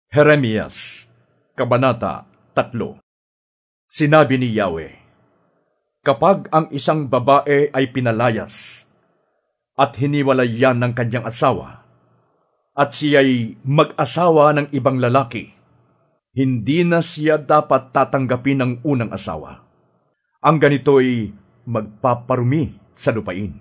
Jeremias, Kabanata 3. Sinabi ni Yahweh, kapag ang isang babae ay pinalayas at hiniwalay yan ng kanyang asawa, at siya'y mag-asawa ng ibang lalaki, hindi na siya dapat tatanggapin ng unang asawa. Ang ganito'y magpaparumi sa lupain.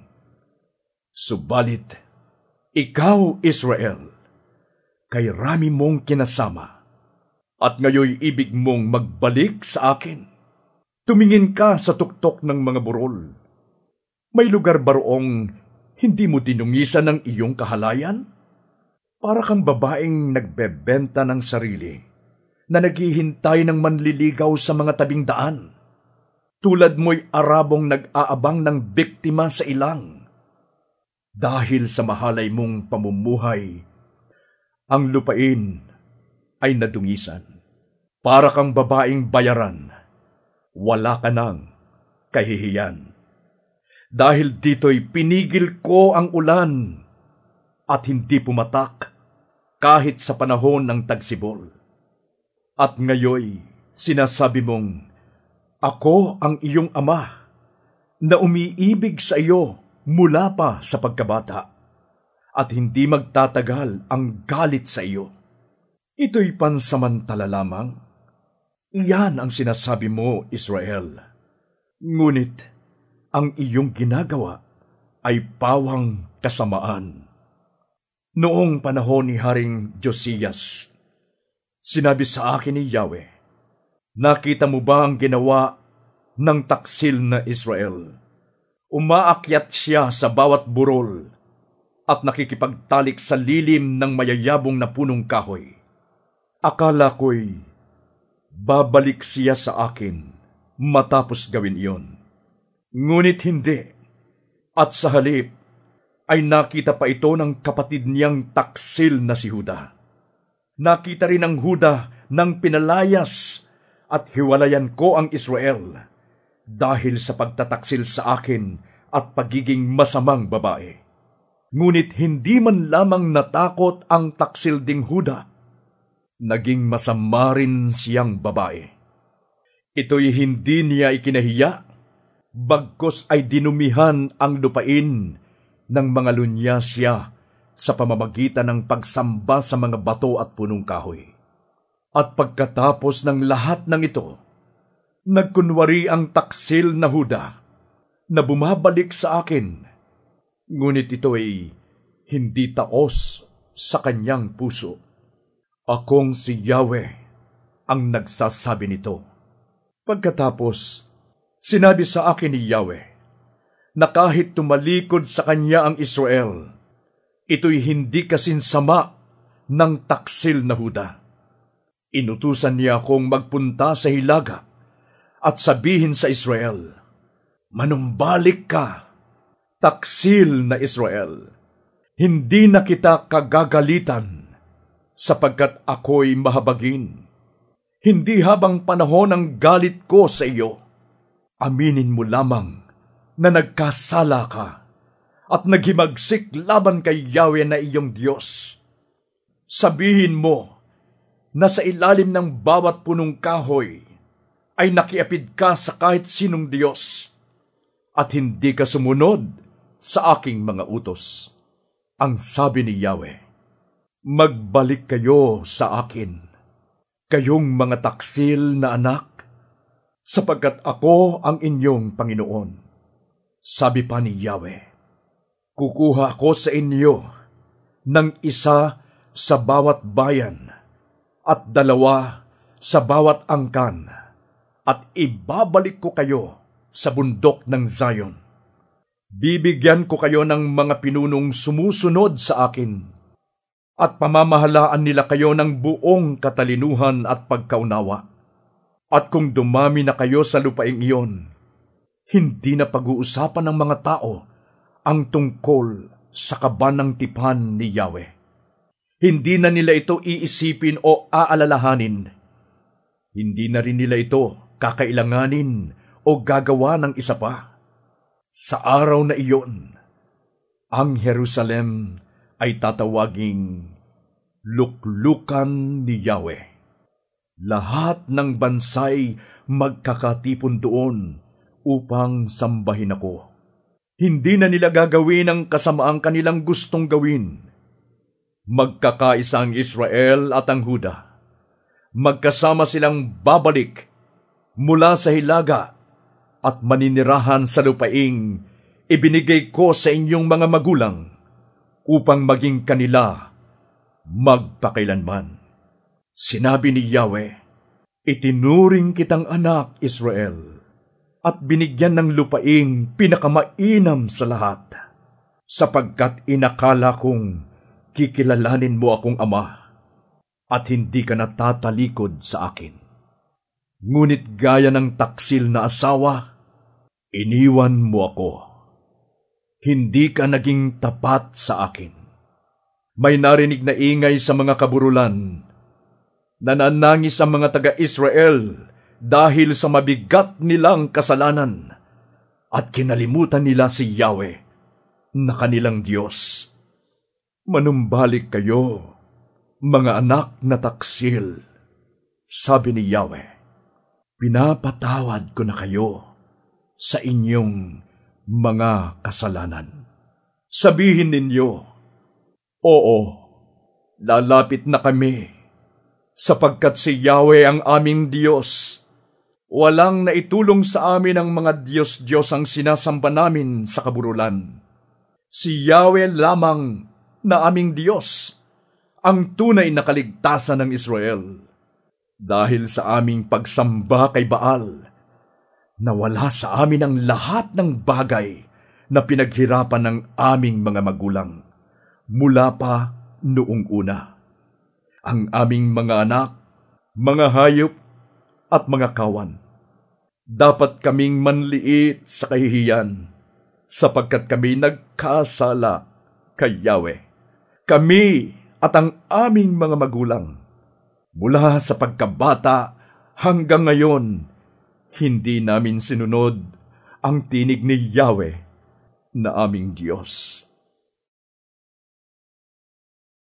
Subalit, ikaw, Israel, kay rami mong kinasama, at ngayoy ibig mong magbalik sa akin. Tumingin ka sa tuktok ng mga burol. May lugar ba roong hindi mo dinungisan ng iyong kahalayan? Para kang babaeng nagbebenta ng sarili, na naghihintay ng manliligaw sa mga tabing daan. Tulad mo'y Arabong nag-aabang ng biktima sa ilang. Dahil sa mahalay mong pamumuhay, ang lupain ay nadungisan. Para kang babaeng bayaran, wala ka nang kahihiyan. Dahil dito'y pinigil ko ang ulan at hindi pumatak kahit sa panahon ng tagsibol. At ngayoy sinasabi mong, ako ang iyong ama na umiibig sa iyo mula pa sa pagkabata. At hindi magtatagal ang galit sa iyo. Ito'y pansamantala lamang. Iyan ang sinasabi mo, Israel. Ngunit ang iyong ginagawa ay pawang kasamaan. Noong panahon ni Haring Josias, sinabi sa akin ni Yahweh, nakita mo ba ang ginawa ng taksil na Israel? Umaakyat siya sa bawat burol at nakikipagtalik sa lilim ng mayayabong na punong kahoy. Akala ko'y babalik siya sa akin matapos gawin iyon. Ngunit hindi, at sa halip ay nakita pa ito ng kapatid niyang taksil na si Huda. Nakita rin ng Huda ng pinalayas at hiwalayan ko ang Israel dahil sa pagtataksil sa akin at pagiging masamang babae. Ngunit hindi man lamang natakot ang taksil ding Huda, naging masama rin siyang babae. Ito'y hindi niya ikinahiya, bagkus ay dinumihan ang lupain ng mga lunyasya sa pamamagitan ng pagsamba sa mga bato at punong kahoy. At pagkatapos ng lahat ng ito, nagkunwari ang taksil na Huda na bumabalik sa akin. Ngunit ito ay hindi taos sa kanyang puso. Akong si Yahweh ang nagsasabi nito. Pagkatapos, sinabi sa akin ni Yahweh na kahit tumalikod sa kanya ang Israel, ito'y hindi kasinsama ng taksil na Huda. Inutusan niya akong magpunta sa hilaga at sabihin sa Israel, manumbalik ka, taksil na Israel, hindi na kita kagagalitan, sapagkat ako'y mahabagin. Hindi habang panahon ng galit ko sa iyo. Aminin mo lamang na nagkasala ka at naghimagsik laban kay Yahweh na iyong Diyos. Sabihin mo na sa ilalim ng bawat punong kahoy ay nakiapid ka sa kahit sinong Diyos at hindi ka sumunod sa aking mga utos. Ang sabi ni Yahweh, magbalik kayo sa akin, kayong mga taksil na anak, sapagkat ako ang inyong Panginoon. Sabi pa ni Yahweh, kukuha ako sa inyo ng isa sa bawat bayan at dalawa sa bawat angkan, at ibabalik ko kayo sa bundok ng Zion. Bibigyan ko kayo ng mga pinunong sumusunod sa akin, at pamamahalaan nila kayo ng buong katalinuhan at pagkaunawa. At kung dumami na kayo sa lupaing iyon, hindi na pag-uusapan ng mga tao ang tungkol sa kaban ng tipan ni Yahweh. Hindi na nila ito iisipin o aalalahanin. Hindi na rin nila ito kakailanganin o gagawa ng isa pa. Sa araw na iyon, ang Jerusalem ay tatawaging luklukan ni Yahweh. Lahat ng bansay magkakatipon doon upang sambahin ako. Hindi na nila gagawin ang kasamaang kanilang gustong gawin. Magkakaisa ang Israel at ang Huda. Magkasama silang babalik mula sa hilaga at maninirahan sa lupaing ibinigay ko sa inyong mga magulang upang maging kanila magpakailanman. Sinabi ni Yahweh, itinuring kitang anak, Israel, at binigyan ng lupaing pinakamainam sa lahat, sapagkat inakala kong kikilalanin mo akong ama, at hindi ka natatalikod sa akin. Ngunit gaya ng taksil na asawa, iniwan mo ako. Hindi ka naging tapat sa akin. May narinig na ingay sa mga kaburulan. Nananangis ang mga taga-Israel dahil sa mabigat nilang kasalanan at kinalimutan nila si Yahweh na kanilang Diyos. Manumbalik kayo, mga anak na taksil, sabi ni Yahweh. Pinapatawad ko na kayo sa inyong mga kasalanan. Sabihin ninyo, oo, lalapit na kami, sapagkat si Yahweh ang aming Diyos. Walang naitulong sa amin ang mga Diyos-Diyos ang sinasamba namin sa kaburulan. Si Yahweh lamang na aming Diyos, ang tunay na kaligtasan ng Israel. Dahil sa aming pagsamba kay Baal, nawala sa amin ang lahat ng bagay na pinaghirapan ng aming mga magulang mula pa noong una. Ang aming mga anak, mga hayop at mga kawan. Dapat kaming manliit sa kahihiyan sapagkat kami nagkasala kay Yahweh. Kami at ang aming mga magulang. Mula sa pagkabata hanggang ngayon, hindi namin sinunod ang tinig ni Yahweh na aming Diyos.